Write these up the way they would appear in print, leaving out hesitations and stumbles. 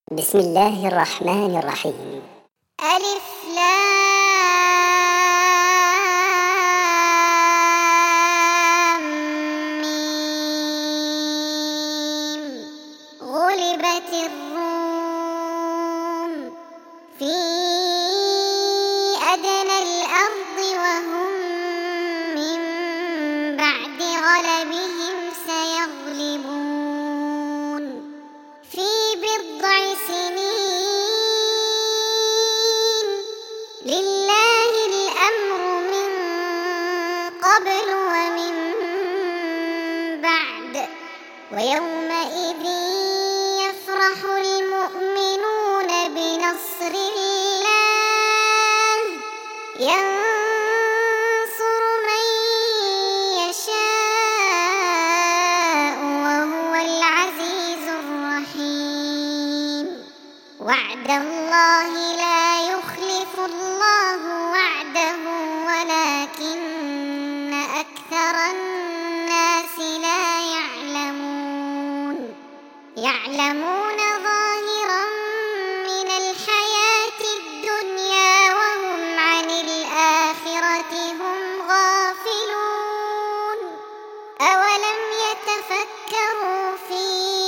بسم الله الرحمن الرحيم. ألف لام ميم. غلبت الروم في أدنى الأرض وهم من بعد غلبهم سيغلبون في بضع سنين. لله الأمر من قبل ومن بعد ويومئذ يفرح المؤمنون بنصر الله ينصر من يشاء وهو العزيز الرحيم. وعد الله لا يخلف الله وعده ولكن أكثر الناس لا يعلمون ظاهرا من الحياة الدنيا وهم عن الآخرة هم غافلون. أولم يتفكروا في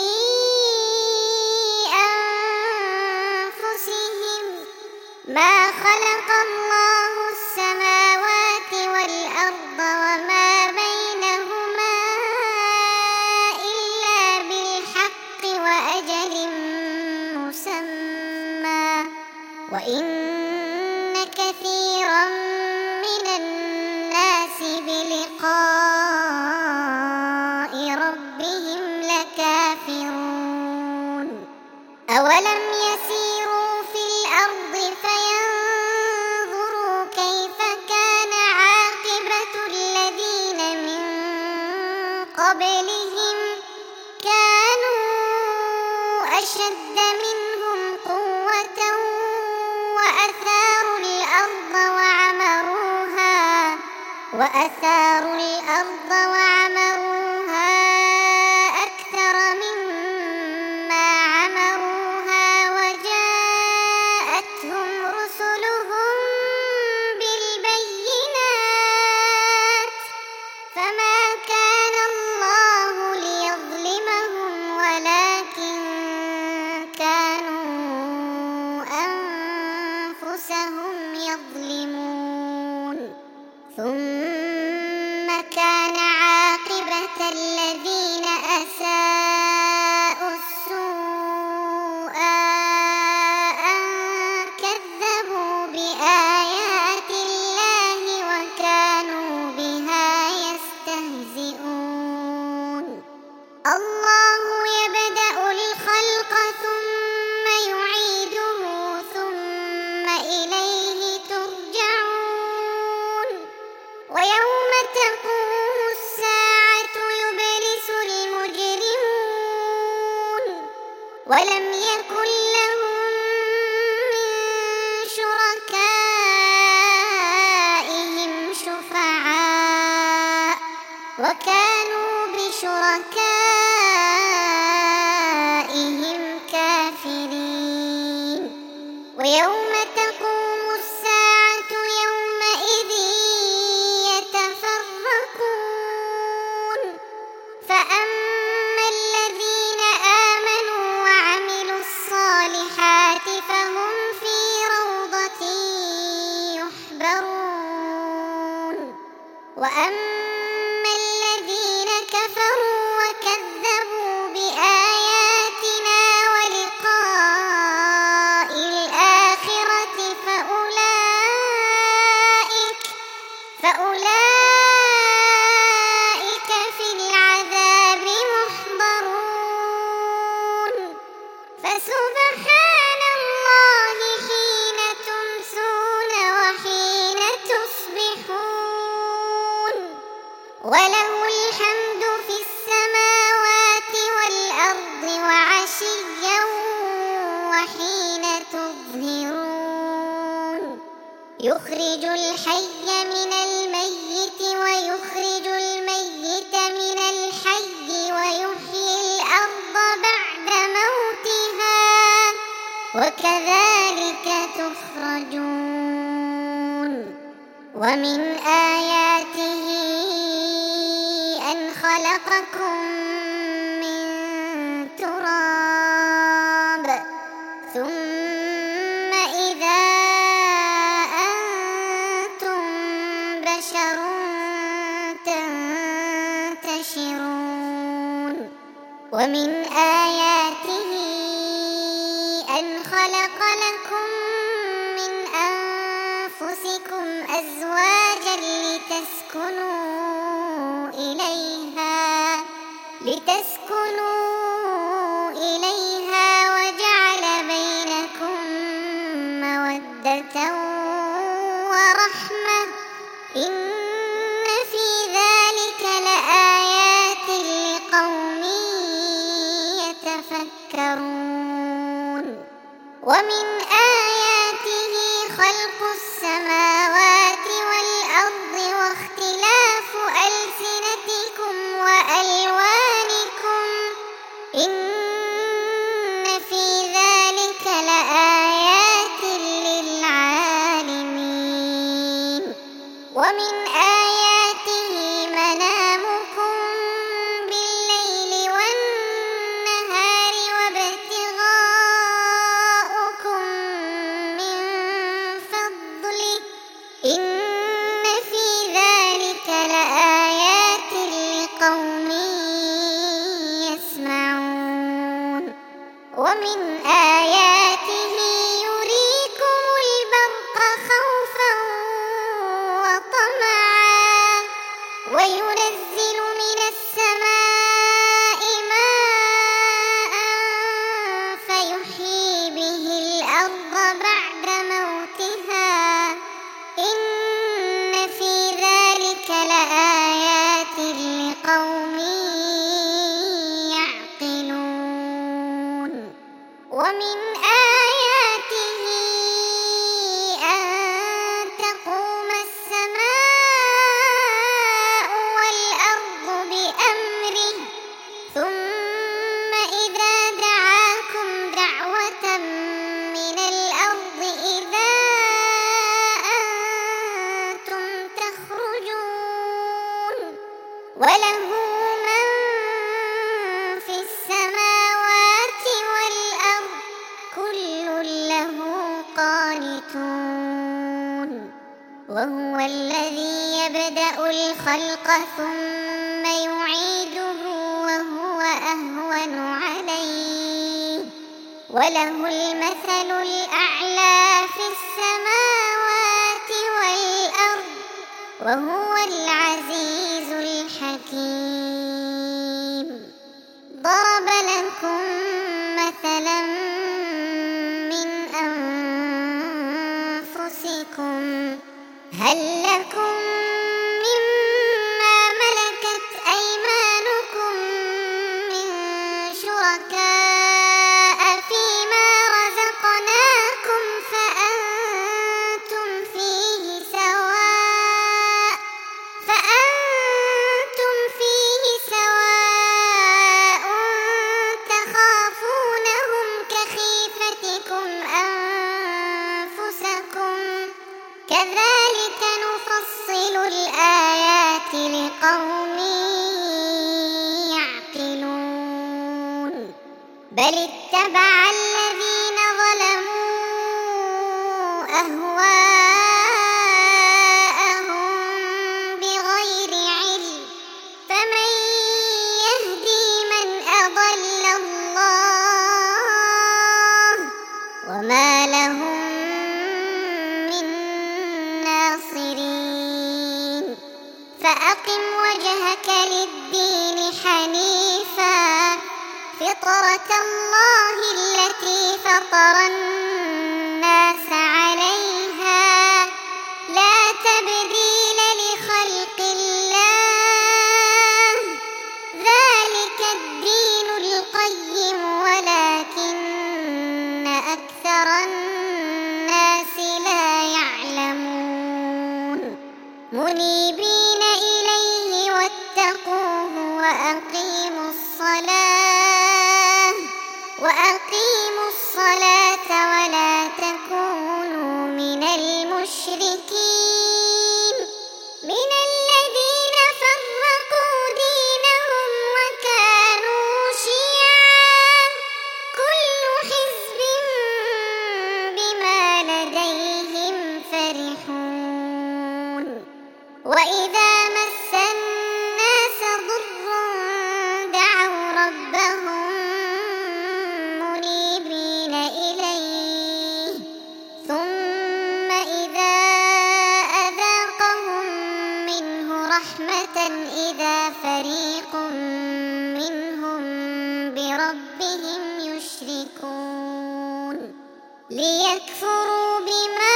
أنفسهم ما خلق الله السماوات والأرض وما بينهما إلا بالحق وأجل مسمى وإن كثيرا من الناس بلقاء ربهم لكافرون. أولم يسيروا في الأرض فينظروا كيف كان عاقبة الذين من قبلهم كانوا أشد منهم قوة وأثاروا الأرض وعمروها أكثر مما عمروها وجاءتهم رسلهم بالبينات فما كان الله ليظلمهم ولكن كانوا أنفسهم يظلمون. ثم كان عاقبة الذين أساءوا السوء أن كذبوا بآيات الله وكانوا بها يستهزئون. الله يبدأ الخلق ثم يعيده ثم إليه ترجعون. ويوم تقوم الساعة يبلس المجرمون ولم يكن لهم من شركائهم شفعاء وكانوا بشركائهم كافرين. ويوم تقوم الساعة يومئذ يتفرقون فأما الذين آمنوا وعملوا الصالحات فهم في روضة يحبرون. وأما الذين كفروا وكذبوا بآياتنا ولقاء الآخرة فأولئك في العذاب محضرون. فسبحان الله حين تمسون وحين تصبحون وله الحمد في السماوات والأرض وعشيا وحين تظهرون. يخرج الحي من الميت ويخرج الميت من الحي ويحيي الأرض بعد موتها وكذلك تخرجون. ومن آياته أن خلقكم من تراب ثم إذا أنتم بشر تنتشرون. ومن آياته أن خلق لكم من أنفسكم أزواجا لتسكنوا إليها وجعل بينكم مودة ورحمة إن في ذلك لآيات لقوم يتفكرون. ومن آياته خلق السماوات والأرض واختلاف ألسنتكم وألوانكم إن في ذلك لآيات للعالمين. ومن آياته منامكم بالليل والنهار وابتغاؤكم من فضله إن في ذلك لآيات لقوم يسمعون. ومن آياته يريكم البرق خوفا وطمعا وينزل من السماء ماء فيحيي به الأرض بعد موتها إن في ذلك لآيات لقوم يعقلون. ومن آياته أن تقوم السماء والأرض بأمره ثم إذا دعاكم دعوة من الأرض إذا أنتم تخرجون. وله من في السماوات والأرض كل له قانتون. وهو الذي يبدأ الخلق ثم يعيده وهو أهون عليه وله المثل الأعلى في السماوات والأرض وهو العزيز الحكيم. ضرب لكم مثلا من أنفسكم هل لكم مما ملكت أيمانكم من شركاء فيما رزقناكم فأنتم فيه سواء تخافونهم كخيفتكم أنفسكم كذلك نفصل الآيات لقوم يعقلون. بل اتبع الذين ظلموا أهواءهم بغير علم فمن يهدي من أضل الله وما لهم من ناصرين. فأقم وجهك ليكفروا بما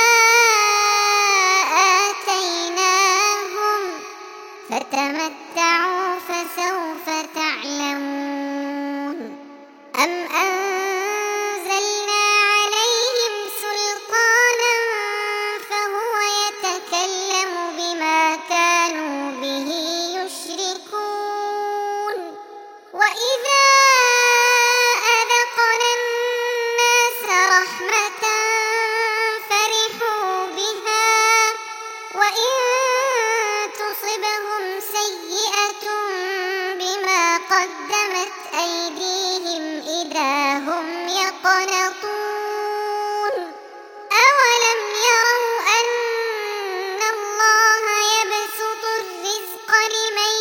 آتيناهم فتمتعوا فسوف تعلمون أم أنزلنا عليهم سلطانا فهو يتكلم بما كانوا به يشركون وإذا أذقنا الناس رحمة فرحوا بها وإن تصبهم سيئة بما قدمت أيديهم إذا هم يقنطون أولم يروا أن الله يبسط الرزق لمن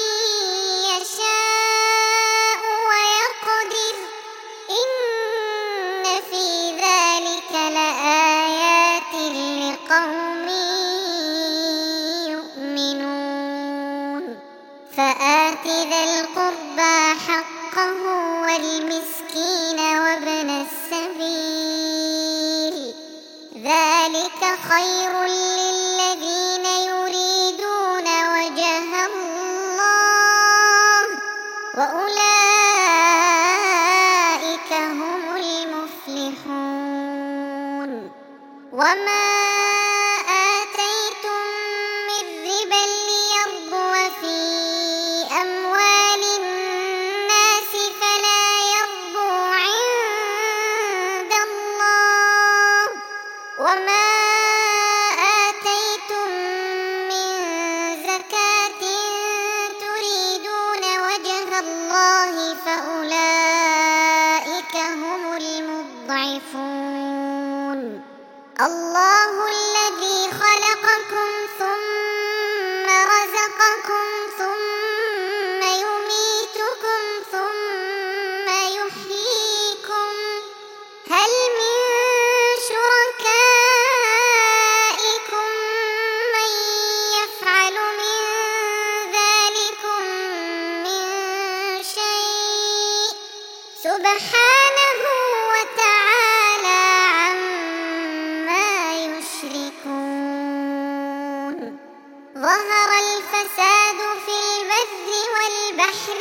يشاء ويقدر إن في ذلك لآيات لقوم يؤمنون فآت ذا القربى حقه والمسكين وابن السبيل ذلك خير للذين يريدون وجه الله وأولئك هم المفلحون وما آتيتم من ربا ليربو في أموال الناس فلا يربو عند الله وما آتيتم من زكاة تريدون وجه الله فأولئك هم المضعفون الله الذي خلقكم ثم رزقكم ثم يميتكم ثم يحييكم هل من شركائكم من يفعل من ذلكم من شيء سبحانه وتعالى عما يشركون ظهر الفساد في البر والبحر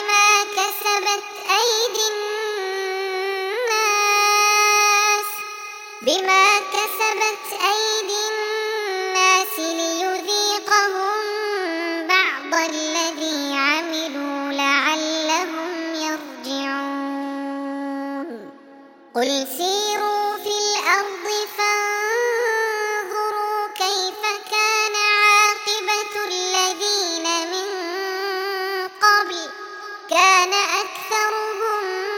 بما كسبت أيدي الناس ليذيقهم بعض الذي عملوا لعلهم يرجعون قل سيروا في الأرض فانظروا كيف كان عاقبة الذين من قبل كان أكثرهم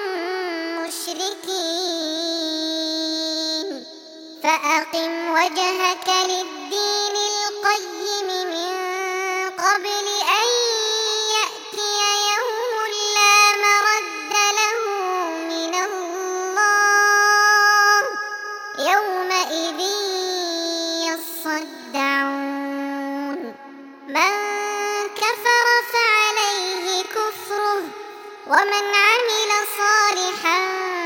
مشركين فأقم وجهك للدين القيم من قبل أن يأتي يوم لا مرد له من الله يومئذ يصدعون من كفر فعليه كفره ومن عمل صالحا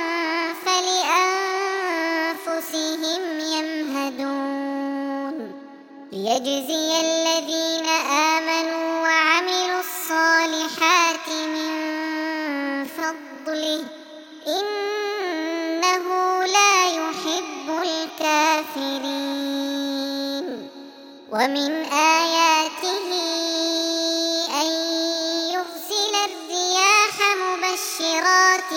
فلأنفسهم يمهدون ليجزي الذين آمنوا وعملوا الصالحات من فضله إنه لا يحب الكافرين ومن آياته أن يرسل الرياح مبشرات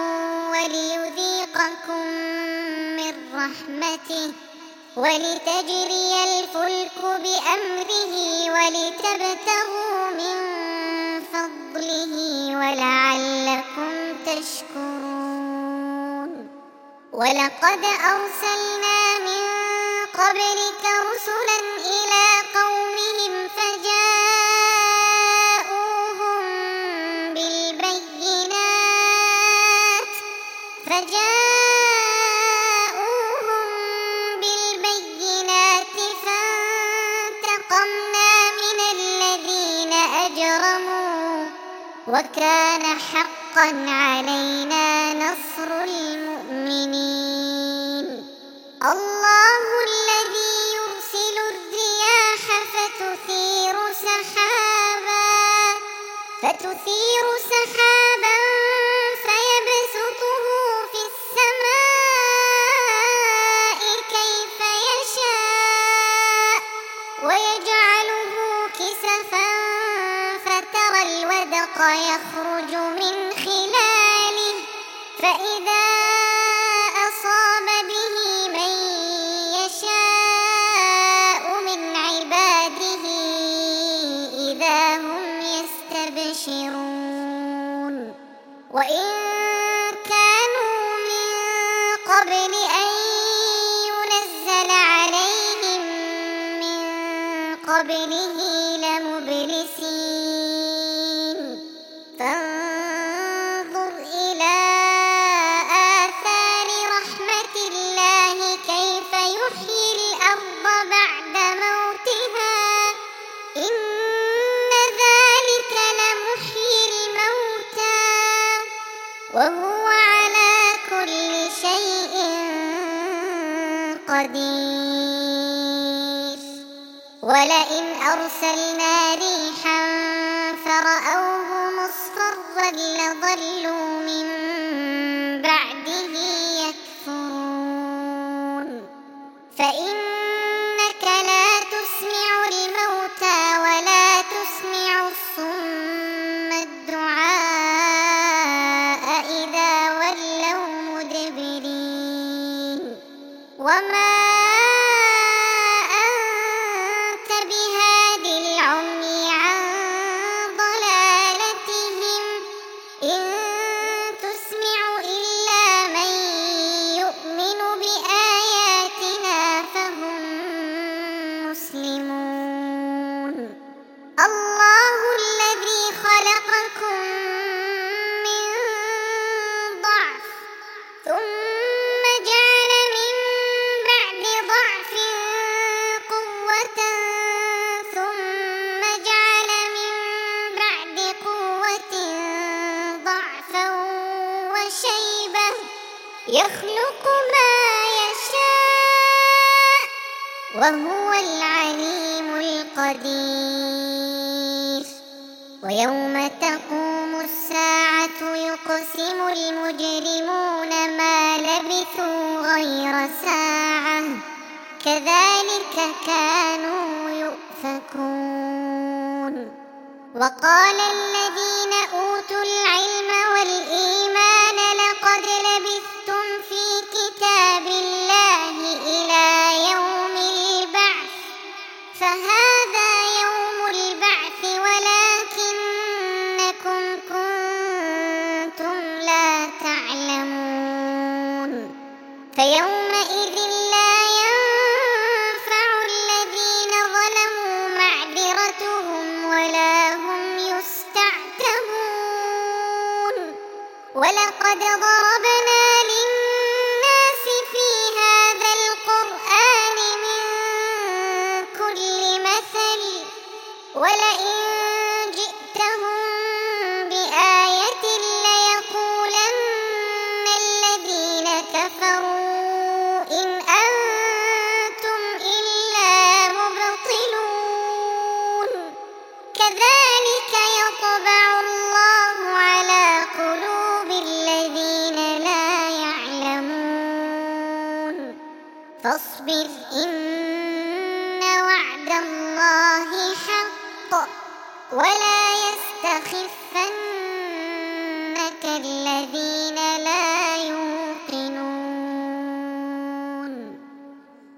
وليذيقكم من رحمته ولتجري الفلك بأمره ولتبتغوا من فضله ولعلكم تشكرون ولقد أرسلنا من قبلك رسلا إلى قومهم فجاءوهم بالبينات فانتقمنا من الذين أجرموا وكان حقا علينا نصر المؤمنين الله الذي يرسل الرياح فتثير سحابا فيبسطه في السماء كيف يشاء ويجعله كسفا فترى الودق يخرج من خلاله فإذا أصاب به من يشاء من عباده إذا هم يستبشرون وإن كانوا من قبل أن ينزل عليهم من قبله لمبلسين فانظر إلى آثار رحمة الله كيف يحيي الأرض بعد موتها إن ذلك لمحيي الموتى وهو على كل شيء قدير ولئن أرسلنا ريحا فرأوه مصفرا لظلوا من بعده يكفرون فإنك لا تسمع الموتى ولا تسمع الصم الدعاء إذا ولوا مدبرين وما أنت بهاد العمي عن ضلالتهم إن تسمع إلا من يؤمن بآياتنا فهم مسلمون الله الذي خلقكم من ضعف ثم جعل من بعد ضعف قوة ثم جعل من بعد قوة ضعفا وشيبة يخلق ما يشاء وهو العليم القدير ويوم تقوم الساعة يقسم المجرمون ما لبثوا غير ساعة كذلك كانوا يؤفكون وقال الذين أوتوا العلم والإيمان لقد لبثتم في كتاب الله إلى يوم البعث فهذا يوم البعث ولكنكم كنتم لا تعلمون فيومئذ لا ينفع الذين ظلموا معذرتهم ولا هم يستعتبون ولقد ضربنا للناس في هذا القرآن من كل مثل ولئن جئتهم بآية ليقولن الذين كفروا إن أنتم إلا مبطلون كذلك يطبع الله على قلوب الذين لا يعلمون فاصبر إن وعد الله حق ولا يستخفنك الذين